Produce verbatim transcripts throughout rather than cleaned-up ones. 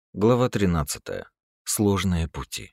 Глава тринадцатая. Сложные пути.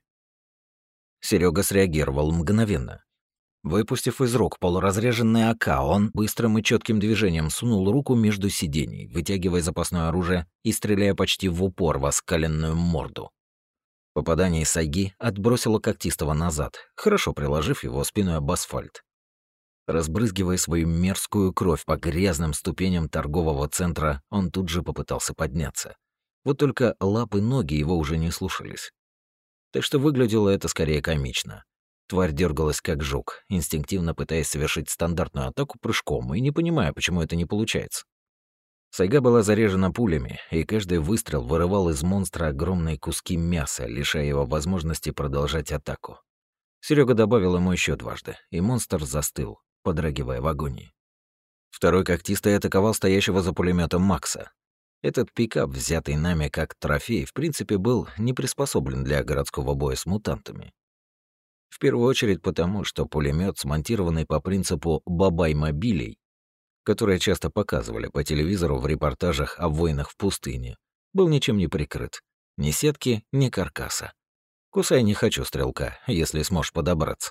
Серега среагировал мгновенно. Выпустив из рук полуразряженный АК, он быстрым и четким движением сунул руку между сидений, вытягивая запасное оружие и стреляя почти в упор в оскаленную морду. Попадание из сайги отбросило когтистого назад, хорошо приложив его спиной об асфальт. Разбрызгивая свою мерзкую кровь по грязным ступеням торгового центра, он тут же попытался подняться. Вот только лапы, ноги его уже не слушались. Так что выглядело это скорее комично. Тварь дергалась как жук, инстинктивно пытаясь совершить стандартную атаку прыжком и не понимая, почему это не получается. Сайга была заряжена пулями, и каждый выстрел вырывал из монстра огромные куски мяса, лишая его возможности продолжать атаку. Серега добавил ему еще дважды, и монстр застыл, подрагивая в агонии. Второй когтистый атаковал стоящего за пулеметом Макса. Этот пикап, взятый нами как трофей, в принципе, был не приспособлен для городского боя с мутантами. В первую очередь потому, что пулемет, смонтированный по принципу «бабай-мобилей», которые часто показывали по телевизору в репортажах о войнах в пустыне, был ничем не прикрыт. Ни сетки, ни каркаса. Кусай не хочу стрелка, если сможешь подобраться.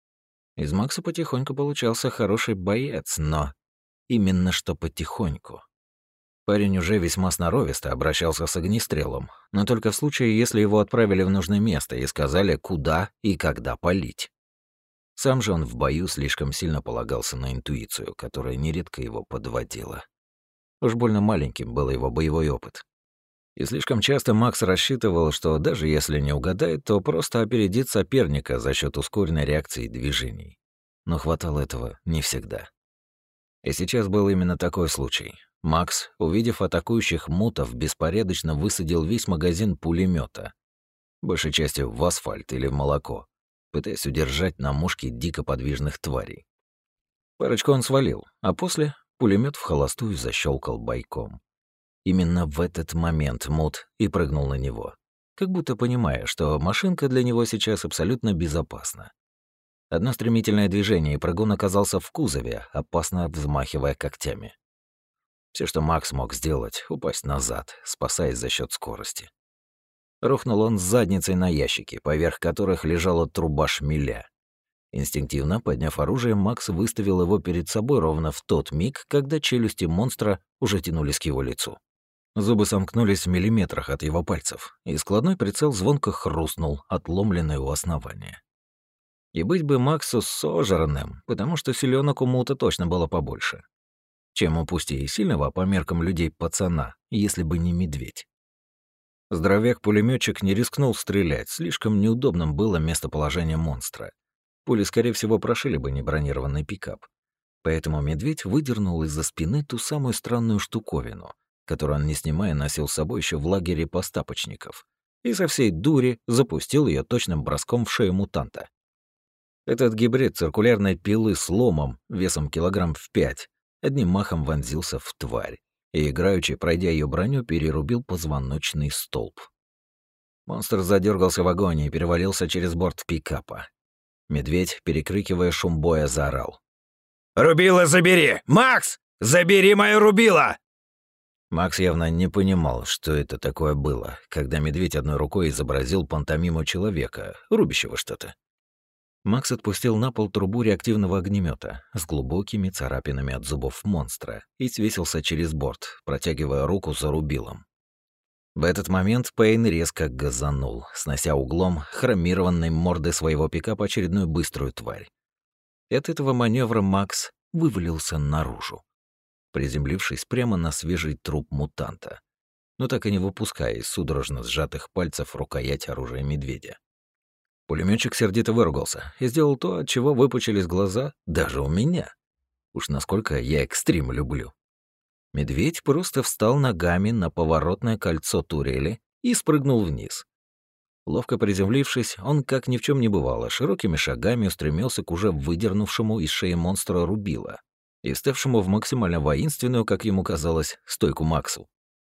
Из Макса потихоньку получался хороший боец, но именно что потихоньку. Парень уже весьма сноровисто обращался с огнестрелом, но только в случае, если его отправили в нужное место и сказали, куда и когда палить. Сам же он в бою слишком сильно полагался на интуицию, которая нередко его подводила. Уж больно маленьким был его боевой опыт. И слишком часто Макс рассчитывал, что даже если не угадает, то просто опередит соперника за счет ускоренной реакции движений. Но хватало этого не всегда. И сейчас был именно такой случай. Макс, увидев атакующих мутов, беспорядочно высадил весь магазин пулемета, большей частью в асфальт или в молоко, пытаясь удержать на мушке дико подвижных тварей. Парочку он свалил, а после пулемет в холостую защелкал бойком. Именно в этот момент мут и прыгнул на него, как будто понимая, что машинка для него сейчас абсолютно безопасна. Одно стремительное движение, и прыгун оказался в кузове, опасно взмахивая когтями. Все, что Макс мог сделать — упасть назад, спасаясь за счет скорости. Рухнул он с задницей на ящики, поверх которых лежала труба шмеля. Инстинктивно, подняв оружие, Макс выставил его перед собой ровно в тот миг, когда челюсти монстра уже тянулись к его лицу. Зубы сомкнулись в миллиметрах от его пальцев, и складной прицел звонко хрустнул, отломленный у основания. И быть бы Максу сожранным, потому что селенок у мута точно было побольше, чем у пусть и сильного по меркам людей пацана, если бы не медведь. Здоровяк-пулемётчик не рискнул стрелять, слишком неудобным было местоположение монстра. Пули, скорее всего, прошили бы небронированный пикап. Поэтому медведь выдернул из-за спины ту самую странную штуковину, которую он, не снимая, носил с собой еще в лагере постапочников, и со всей дури запустил ее точным броском в шею мутанта. Этот гибрид циркулярной пилы с ломом, весом килограмм в пять, одним махом вонзился в тварь и, играючи, пройдя ее броню, перерубил позвоночный столб. Монстр задергался в агонии и перевалился через борт пикапа. Медведь, перекрикивая шум боя, заорал: «Рубило забери! Макс, забери мое рубило!» Макс явно не понимал, что это такое было, когда медведь одной рукой изобразил пантомиму человека, рубящего что-то. Макс отпустил на пол трубу реактивного огнемета с глубокими царапинами от зубов монстра и свесился через борт, протягивая руку за рубилом. В этот момент Пейн резко газанул, снося углом хромированной морды своего пикапа очередную быструю тварь. От этого маневра Макс вывалился наружу, приземлившись прямо на свежий труп мутанта, но так и не выпуская из судорожно сжатых пальцев рукоять оружия медведя. Пулемётчик сердито выругался и сделал то, от чего выпучились глаза даже у меня. Уж насколько я экстрим люблю. Медведь просто встал ногами на поворотное кольцо турели и спрыгнул вниз. Ловко приземлившись, он, как ни в чем не бывало, широкими шагами устремился к уже выдернувшему из шеи монстра рубило и ставшему в максимально воинственную, как ему казалось, стойку Максу.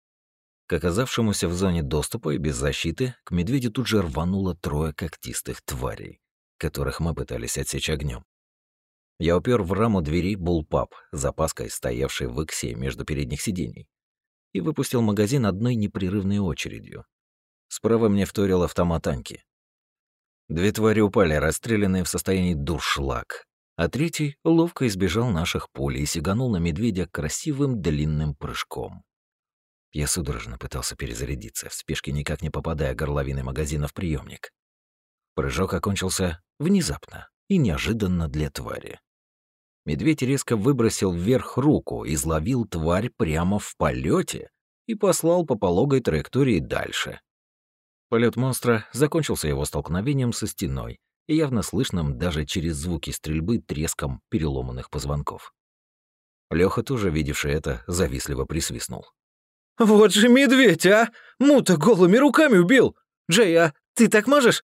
К оказавшемуся в зоне доступа и без защиты, к медведю тут же рвануло трое когтистых тварей, которых мы пытались отсечь огнем. Я упер в раму двери буллпап, запаской, стоявшей в иксе между передних сидений, и выпустил магазин одной непрерывной очередью. Справа мне вторил автомат Аньки. Две твари упали, расстрелянные в состоянии дуршлаг, а третий ловко избежал наших пуль и сиганул на медведя красивым длинным прыжком. Я судорожно пытался перезарядиться, в спешке никак не попадая горловиной магазина в приемник. Прыжок окончился внезапно и неожиданно для твари. Медведь резко выбросил вверх руку, изловил тварь прямо в полете и послал по пологой траектории дальше. Полет монстра закончился его столкновением со стеной и явно слышным даже через звуки стрельбы треском переломанных позвонков. Лёха, тоже видевший это, завистливо присвистнул. «Вот же медведь, а! Мута голыми руками убил! Джей, а ты так можешь?»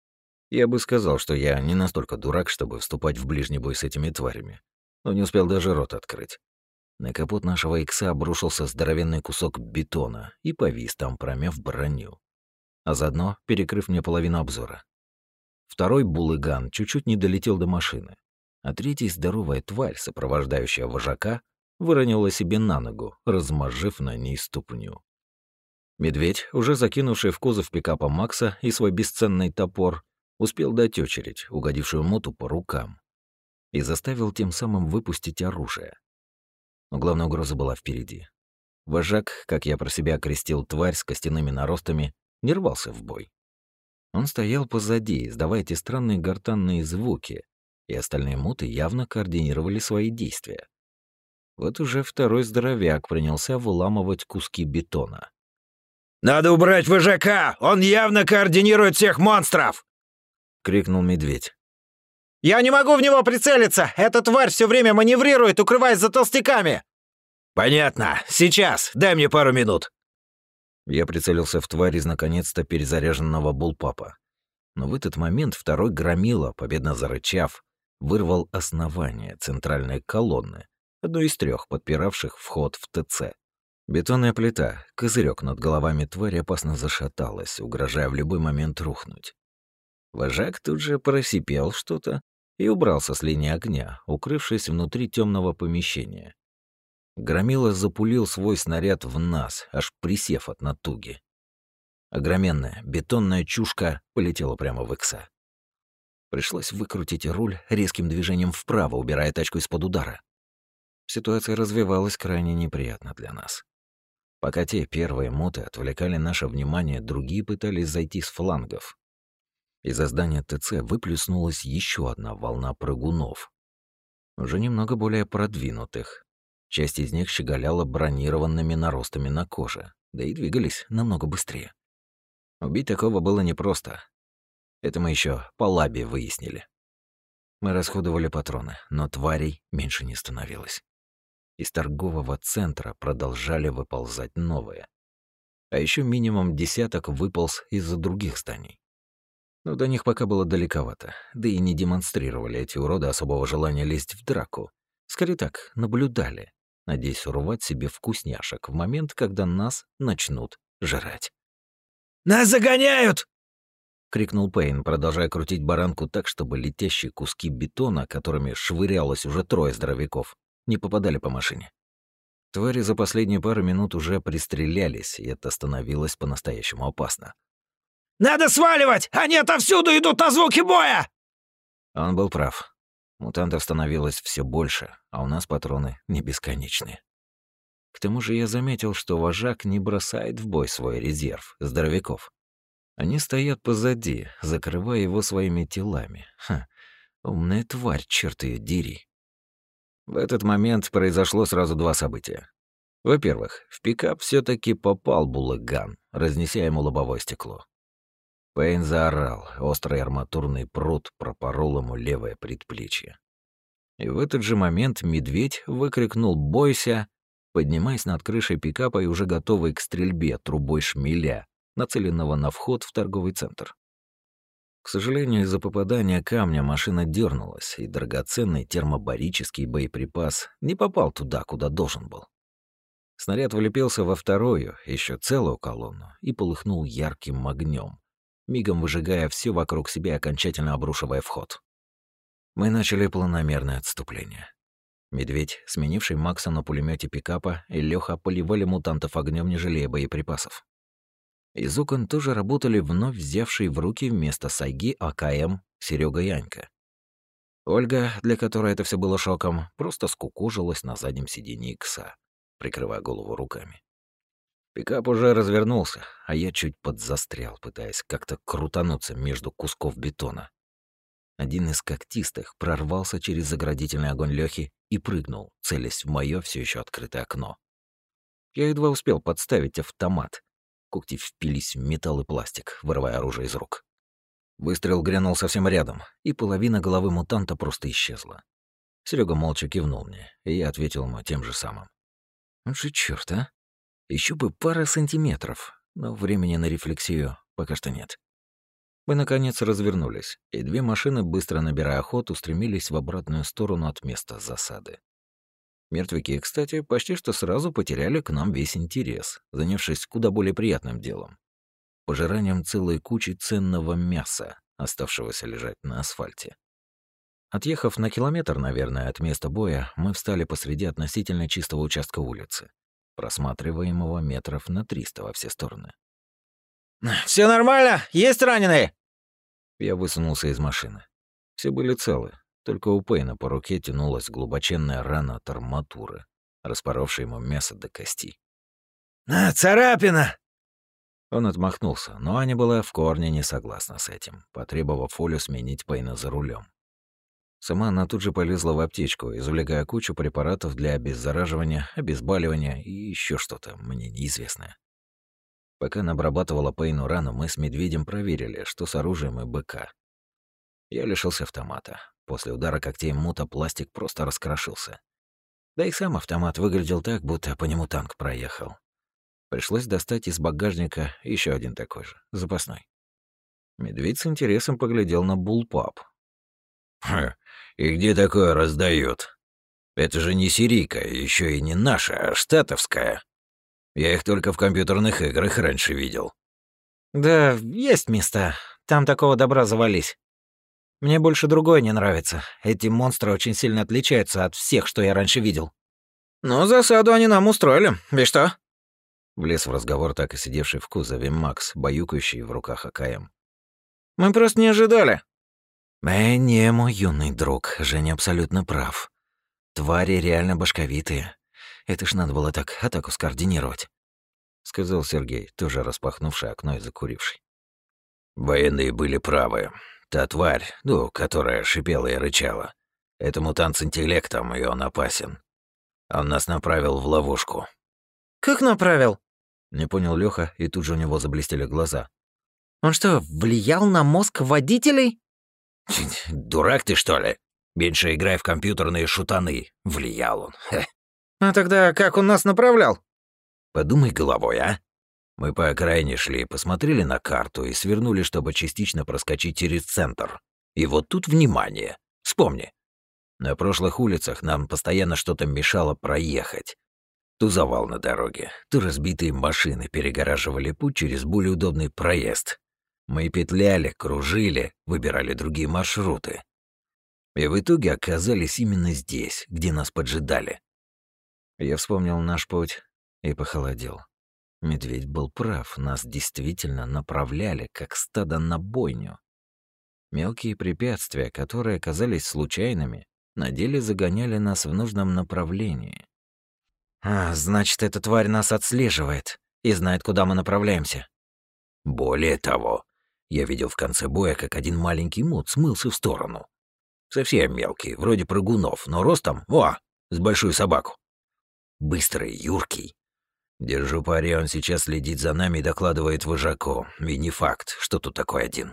Я бы сказал, что я не настолько дурак, чтобы вступать в ближний бой с этими тварями, но не успел даже рот открыть. На капот нашего икса обрушился здоровенный кусок бетона и повис там, промяв броню, а заодно перекрыв мне половину обзора. Второй булыган чуть-чуть не долетел до машины, а третий здоровая тварь, сопровождающая вожака, выронила себе на ногу, размозжив на ней ступню. Медведь, уже закинувший в кузов пикапа Макса и свой бесценный топор, успел дать очередь, угодившую Муту по рукам, и заставил тем самым выпустить оружие. Но главная угроза была впереди. Вожак, как я про себя окрестил тварь с костяными наростами, не рвался в бой. Он стоял позади, издавая эти странные гортанные звуки, и остальные муты явно координировали свои действия. Вот уже второй здоровяк принялся выламывать куски бетона. «Надо убрать вожака! Он явно координирует всех монстров!» — крикнул медведь. «Я не могу в него прицелиться! Эта тварь все время маневрирует, укрываясь за толстяками!» «Понятно. Сейчас. Дай мне пару минут». Я прицелился в тварь из наконец-то перезаряженного булпапа. Но в этот момент второй громила, победно зарычав, вырвал основание центральной колонны, одной из трех подпиравших вход в ТЦ. Бетонная плита, козырек над головами твари опасно зашаталась, угрожая в любой момент рухнуть. Вожак тут же просипел что-то и убрался с линии огня, укрывшись внутри темного помещения. Громила запулил свой снаряд в нас, аж присев от натуги. Огроменная бетонная чушка полетела прямо в икса. Пришлось выкрутить руль резким движением вправо, убирая тачку из-под удара. Ситуация развивалась крайне неприятно для нас. Пока те первые муты отвлекали наше внимание, другие пытались зайти с флангов. Из-за здания ТЦ выплеснулась еще одна волна прыгунов, уже немного более продвинутых. Часть из них щеголяла бронированными наростами на коже, да и двигались намного быстрее. Убить такого было непросто. Это мы еще по лабе выяснили. Мы расходовали патроны, но тварей меньше не становилось. Из торгового центра продолжали выползать новые. А еще минимум десяток выполз из-за других зданий. Но до них пока было далековато, да и не демонстрировали эти уроды особого желания лезть в драку. Скорее так, наблюдали, надеясь урвать себе вкусняшек в момент, когда нас начнут жрать. «Нас загоняют!» — крикнул Пейн, продолжая крутить баранку так, чтобы летящие куски бетона, которыми швырялось уже трое здоровяков, не попадали по машине. Твари за последние пару минут уже пристрелялись, и это становилось по-настоящему опасно. «Надо сваливать! Они отовсюду идут на звуки боя!» Он был прав. Мутантов становилось все больше, а у нас патроны не бесконечные. К тому же я заметил, что вожак не бросает в бой свой резерв здоровяков. Они стоят позади, закрывая его своими телами. Ха, умная тварь, черт ее дери. В этот момент произошло сразу два события. Во-первых, в пикап все таки попал булыган, разнеся ему лобовое стекло. Пейн заорал, острый арматурный прут пропорол ему левое предплечье. И в этот же момент медведь выкрикнул «Бойся!», поднимаясь над крышей пикапа и уже готовый к стрельбе трубой шмеля, нацеленного на вход в торговый центр. К сожалению, из-за попадания камня машина дернулась, и драгоценный термобарический боеприпас не попал туда, куда должен был. Снаряд влепился во вторую, еще целую колонну, и полыхнул ярким огнем, мигом выжигая все вокруг себя и окончательно обрушивая вход. Мы начали планомерное отступление. Медведь, сменивший Макса на пулемете пикапа, и Лёха поливали мутантов огнем, не жалея боеприпасов. Из окон тоже работали вновь взявшие в руки вместо сайги АКМ Серега и Анька. Ольга, для которой это все было шоком, просто скукожилась на заднем сиденье икса, прикрывая голову руками. Пикап уже развернулся, а я чуть подзастрял, пытаясь как-то крутануться между кусков бетона. Один из когтистых прорвался через заградительный огонь Лёхи и прыгнул, целясь в моё все еще открытое окно. Я едва успел подставить автомат. Когти впились в металл и пластик, вырывая оружие из рук. Выстрел грянул совсем рядом, и половина головы мутанта просто исчезла. Серега молча кивнул мне, и я ответил ему тем же самым. Вот же чёрт, а! Еще бы пара сантиметров, но времени на рефлексию пока что нет. Мы, наконец, развернулись, и две машины, быстро набирая ход, устремились в обратную сторону от места засады. Мертвяки, кстати, почти что сразу потеряли к нам весь интерес, занявшись куда более приятным делом — пожиранием целой кучи ценного мяса, оставшегося лежать на асфальте. Отъехав на километр, наверное, от места боя, мы встали посреди относительно чистого участка улицы, просматриваемого метров на триста во все стороны. «Все нормально? Есть раненые?» Я высунулся из машины. Все были целы, только у Пейна по руке тянулась глубоченная рана от арматуры, распоровшая ему мясо до костей. «А, царапина!» Он отмахнулся, но Аня была в корне не согласна с этим, потребовав Олю сменить Пейна за рулем. Сама она тут же полезла в аптечку, извлекая кучу препаратов для обеззараживания, обезболивания и еще что-то, мне неизвестное. Пока она обрабатывала Пейну рану, мы с Медведем проверили, что с оружием и БК. Я лишился автомата. После удара когтей мута пластик просто раскрошился. Да и сам автомат выглядел так, будто по нему танк проехал. Пришлось достать из багажника еще один такой же, запасной. Медведь с интересом поглядел на буллпап. «Ха, и где такое раздают? Это же не сирийка, еще и не наша, а штатовская. Я их только в компьютерных играх раньше видел». «Да, есть места. Там такого добра завались. Мне больше другое не нравится. Эти монстры очень сильно отличаются от всех, что я раньше видел». «Ну, засаду они нам устроили. И что?» Влез в разговор так и сидевший в кузове Макс, баюкающий в руках АКМ. «Мы просто не ожидали». «Э, не, мой юный друг, Женя абсолютно прав. Твари реально башковитые. Это ж надо было так атаку скоординировать», — сказал Сергей, тоже распахнувший окно и закуривший. Военные были правы. Та тварь, ну, которая шипела и рычала, это мутант с интеллектом, и он опасен. Он нас направил в ловушку. «Как направил?» — не понял Лёха, и тут же у него заблестели глаза. «Он что, влиял на мозг водителей?» «Дурак ты, что ли? Меньше играй в компьютерные шутаны. Влиял он. Хе. «А тогда как он нас направлял?» Подумай головой, а? Мы по окраине шли, посмотрели на карту и свернули, чтобы частично проскочить через центр. И вот тут внимание. Вспомни. На прошлых улицах нам постоянно что-то мешало проехать. То завал на дороге, то разбитые машины перегораживали путь через более удобный проезд. Мы петляли, кружили, выбирали другие маршруты. И в итоге оказались именно здесь, где нас поджидали. Я вспомнил наш путь и похолодел. Медведь был прав, нас действительно направляли, как стадо на бойню. Мелкие препятствия, которые казались случайными, на деле загоняли нас в нужном направлении. «А, значит, эта тварь нас отслеживает и знает, куда мы направляемся». Более того, я видел в конце боя, как один маленький мут смылся в сторону. Совсем мелкий, вроде прыгунов, но ростом, о, с большую собаку. Быстрый, юркий. Держу пари, он сейчас следит за нами и докладывает вожаку. И не факт, что тут такой один.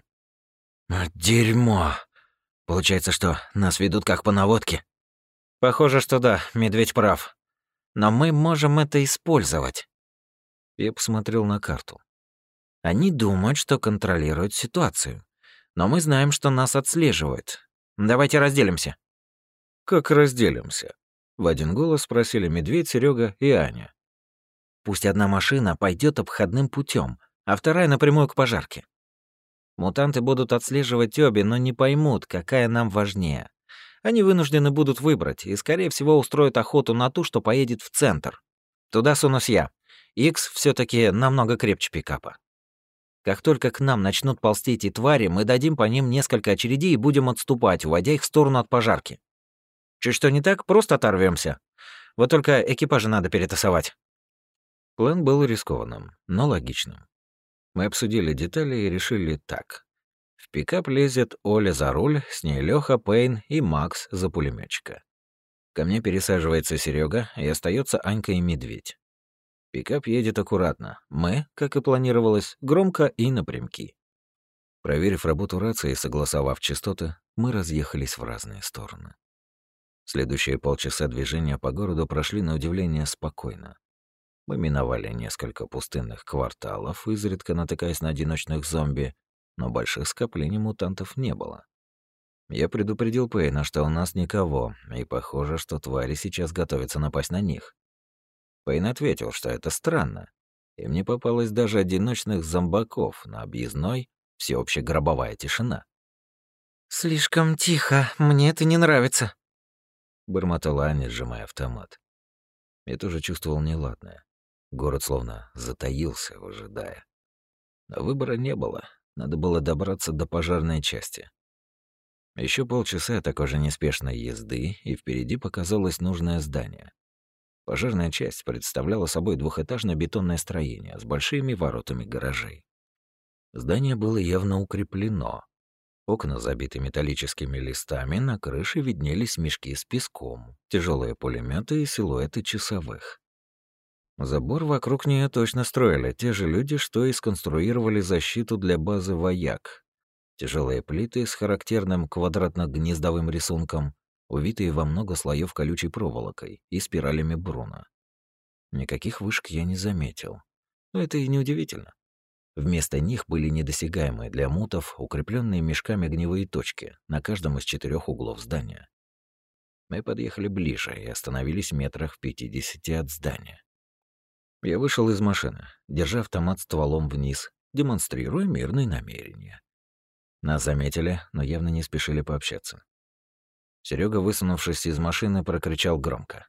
«Дерьмо! Получается, что нас ведут как по наводке?» «Похоже, что да, медведь прав. Но мы можем это использовать». Я посмотрел на карту. Они думают, что контролируют ситуацию. Но мы знаем, что нас отслеживают. Давайте разделимся. «Как разделимся?» — в один голос спросили Медведь, Серега и Аня. «Пусть одна машина пойдет обходным путем, а вторая напрямую к пожарке. Мутанты будут отслеживать обе, но не поймут, какая нам важнее. Они вынуждены будут выбрать и, скорее всего, устроят охоту на ту, что поедет в центр. Туда сунусь я. Икс все таки намного крепче пикапа». Как только к нам начнут ползти эти твари, мы дадим по ним несколько очередей и будем отступать, уводя их в сторону от пожарки. Чуть что не так, просто оторвемся. Вот только экипажи надо перетасовать». План был рискованным, но логичным. Мы обсудили детали и решили так. В пикап лезет Оля за руль, с ней Лёха, Пейн и Макс за пулемётчика. Ко мне пересаживается Серега, и остается Анька и Медведь. Пикап едет аккуратно. Мы, как и планировалось, громко и напрямки. Проверив работу рации и согласовав частоты, мы разъехались в разные стороны. Следующие полчаса движения по городу прошли на удивление спокойно. Мы миновали несколько пустынных кварталов, изредка натыкаясь на одиночных зомби, но больших скоплений мутантов не было. Я предупредил Пейна, что у нас никого, и похоже, что твари сейчас готовятся напасть на них. Пейн ответил, что это странно. Им не попалось даже одиночных зомбаков, на объездной всеобщая гробовая тишина. «Слишком тихо, мне это не нравится», — бормотала Аня, сжимая автомат. Я тоже чувствовал неладное. Город словно затаился, выжидая. Но выбора не было. Надо было добраться до пожарной части. Еще полчаса такой же неспешной езды, и впереди показалось нужное здание. Пожарная часть представляла собой двухэтажное бетонное строение с большими воротами гаражей. Здание было явно укреплено. Окна забиты металлическими листами, на крыше виднелись мешки с песком, тяжелые пулеметы и силуэты часовых. Забор вокруг нее точно строили те же люди, что и сконструировали защиту для базы «Вояк». Тяжелые плиты с характерным квадратно-гнездовым рисунком, увитые во много слоев колючей проволокой и спиралями Бруна. Никаких вышек я не заметил. Но это и не удивительно. Вместо них были недосягаемые для мутов укрепленные мешками огневые точки на каждом из четырех углов здания. Мы подъехали ближе и остановились в метрах в пятидесяти от здания. Я вышел из машины, держа автомат стволом вниз, демонстрируя мирные намерения. Нас заметили, но явно не спешили пообщаться. Серега, высунувшись из машины, прокричал громко: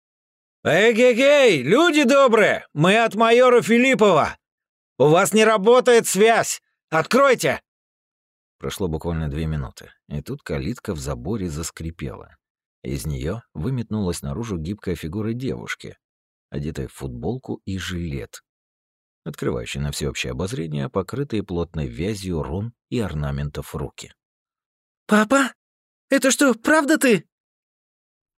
«Эй-гей-гей, люди добрые! Мы от майора Филиппова! У вас не работает связь! Откройте!» Прошло буквально две минуты, и тут калитка в заборе заскрипела. Из нее выметнулась наружу гибкая фигура девушки, одетая в футболку и жилет, открывающий на всеобщее обозрение покрытые плотной вязью рун и орнаментов руки. «Папа? Это что, правда ты?»